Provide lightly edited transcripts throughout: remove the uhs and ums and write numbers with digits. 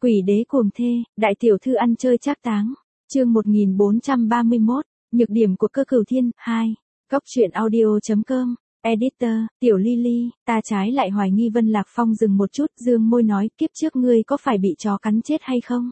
Quỷ đế cuồng thê, đại tiểu thư ăn chơi trác táng. Chương 1431, nhược điểm của Cơ Cửu Thiên 2. Góc truyện audio.com. Editor, Tiểu Ly, ta trái lại hoài nghi Vân Lạc Phong dừng một chút, dương môi nói, kiếp trước ngươi có phải bị chó cắn chết hay không?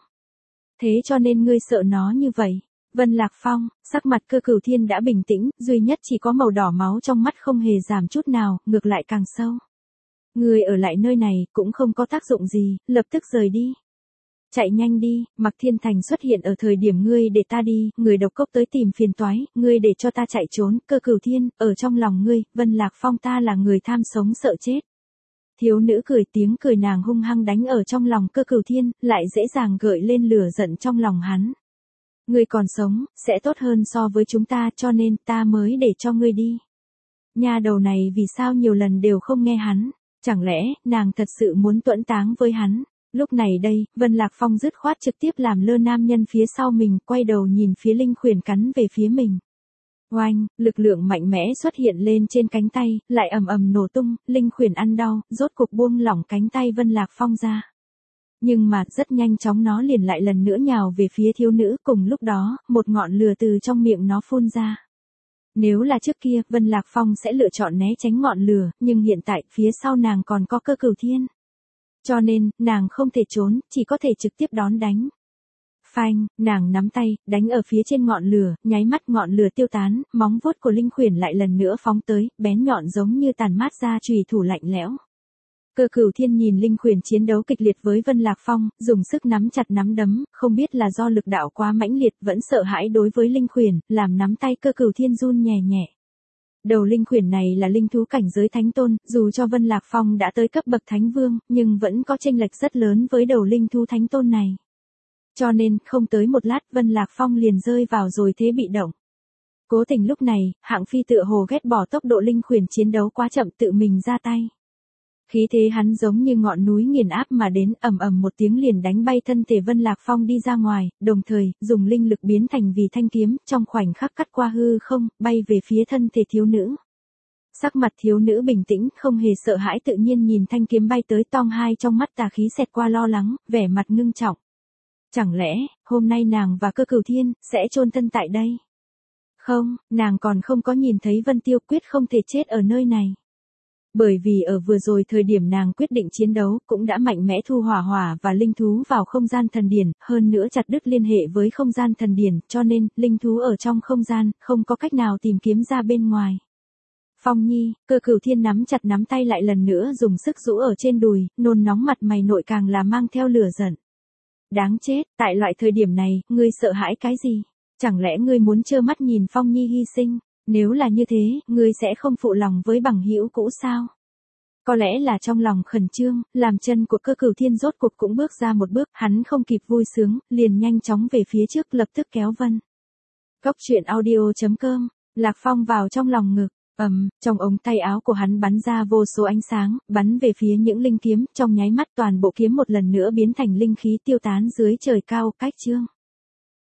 Thế cho nên ngươi sợ nó như vậy. Vân Lạc Phong, sắc mặt Cơ Cửu Thiên đã bình tĩnh, duy nhất chỉ có màu đỏ máu trong mắt không hề giảm chút nào, ngược lại càng sâu. Ngươi ở lại nơi này cũng không có tác dụng gì, lập tức rời đi. Chạy nhanh đi, Mạc Thiên Thành xuất hiện ở thời điểm ngươi để ta đi, người độc cốc tới tìm phiền toái, ngươi để cho ta chạy trốn, Cơ Cửu Thiên, ở trong lòng ngươi, Vân Lạc Phong ta là người tham sống sợ chết. Thiếu nữ cười tiếng cười nàng hung hăng đánh ở trong lòng Cơ Cửu Thiên, lại dễ dàng gợi lên lửa giận trong lòng hắn. Ngươi còn sống, sẽ tốt hơn so với chúng ta cho nên ta mới để cho ngươi đi. Nha đầu này vì sao nhiều lần đều không nghe hắn, chẳng lẽ nàng thật sự muốn tuẫn táng với hắn. Lúc này đây, Vân Lạc Phong dứt khoát trực tiếp làm lơ nam nhân phía sau mình, quay đầu nhìn phía Linh Khuyển cắn về phía mình. Oanh, lực lượng mạnh mẽ xuất hiện lên trên cánh tay, lại ầm ầm nổ tung, Linh Khuyển ăn đau, rốt cục buông lỏng cánh tay Vân Lạc Phong ra. Nhưng mà rất nhanh chóng nó liền lại lần nữa nhào về phía thiếu nữ, cùng lúc đó, một ngọn lửa từ trong miệng nó phun ra. Nếu là trước kia, Vân Lạc Phong sẽ lựa chọn né tránh ngọn lửa, nhưng hiện tại, phía sau nàng còn có Cơ Cửu Thiên. Cho nên, nàng không thể trốn, chỉ có thể trực tiếp đón đánh. Phanh, nàng nắm tay, đánh ở phía trên ngọn lửa, nháy mắt ngọn lửa tiêu tán, móng vuốt của Linh Khuyển lại lần nữa phóng tới, bén nhọn giống như tàn mát ra chùy thủ lạnh lẽo. Cơ Cửu Thiên nhìn Linh Khuyển chiến đấu kịch liệt với Vân Lạc Phong, dùng sức nắm chặt nắm đấm, không biết là do lực đạo quá mãnh liệt vẫn sợ hãi đối với Linh Khuyển, làm nắm tay Cơ Cửu Thiên run nhẹ nhẹ. Đầu Linh Khuyển này là linh thú cảnh giới thánh tôn, dù cho Vân Lạc Phong đã tới cấp bậc thánh vương, nhưng vẫn có chênh lệch rất lớn với đầu linh thú thánh tôn này. Cho nên, không tới một lát Vân Lạc Phong liền rơi vào rồi thế bị động. Cố tình lúc này, Hạng Phi tựa hồ ghét bỏ tốc độ Linh Khuyển chiến đấu quá chậm tự mình ra tay. Khí thế hắn giống như ngọn núi nghiền áp mà đến, ầm ầm một tiếng liền đánh bay thân thể Vân Lạc Phong đi ra ngoài, đồng thời, dùng linh lực biến thành vì thanh kiếm, trong khoảnh khắc cắt qua hư không, bay về phía thân thể thiếu nữ. Sắc mặt thiếu nữ bình tĩnh, không hề sợ hãi tự nhiên nhìn thanh kiếm bay tới tong hai trong mắt tà khí xẹt qua lo lắng, vẻ mặt ngưng trọng. Chẳng lẽ, hôm nay nàng và Cơ Cửu Thiên, sẽ chôn thân tại đây? Không, nàng còn không có nhìn thấy Vân Tiêu quyết không thể chết ở nơi này. Bởi vì ở vừa rồi thời điểm nàng quyết định chiến đấu cũng đã mạnh mẽ thu hỏa và linh thú vào không gian thần điển, hơn nữa chặt đứt liên hệ với không gian thần điển, cho nên, linh thú ở trong không gian, không có cách nào tìm kiếm ra bên ngoài. Phong Nhi, Cơ Cửu Thiên nắm chặt nắm tay lại lần nữa dùng sức rũ ở trên đùi, nôn nóng mặt mày nội càng là mang theo lửa giận. Đáng chết, tại loại thời điểm này, ngươi sợ hãi cái gì? Chẳng lẽ ngươi muốn trơ mắt nhìn Phong Nhi hy sinh? Nếu là như thế, ngươi sẽ không phụ lòng với bằng hữu cũ sao? Có lẽ là trong lòng khẩn trương, làm chân của Cơ Cửu Thiên rốt cuộc cũng bước ra một bước, hắn không kịp vui sướng, liền nhanh chóng về phía trước lập tức kéo Vân. Góc truyện audio.com, Lạc Phong vào trong lòng ngực, trong ống tay áo của hắn bắn ra vô số ánh sáng, bắn về phía những linh kiếm, trong nháy mắt toàn bộ kiếm một lần nữa biến thành linh khí tiêu tán dưới trời cao, cách chương.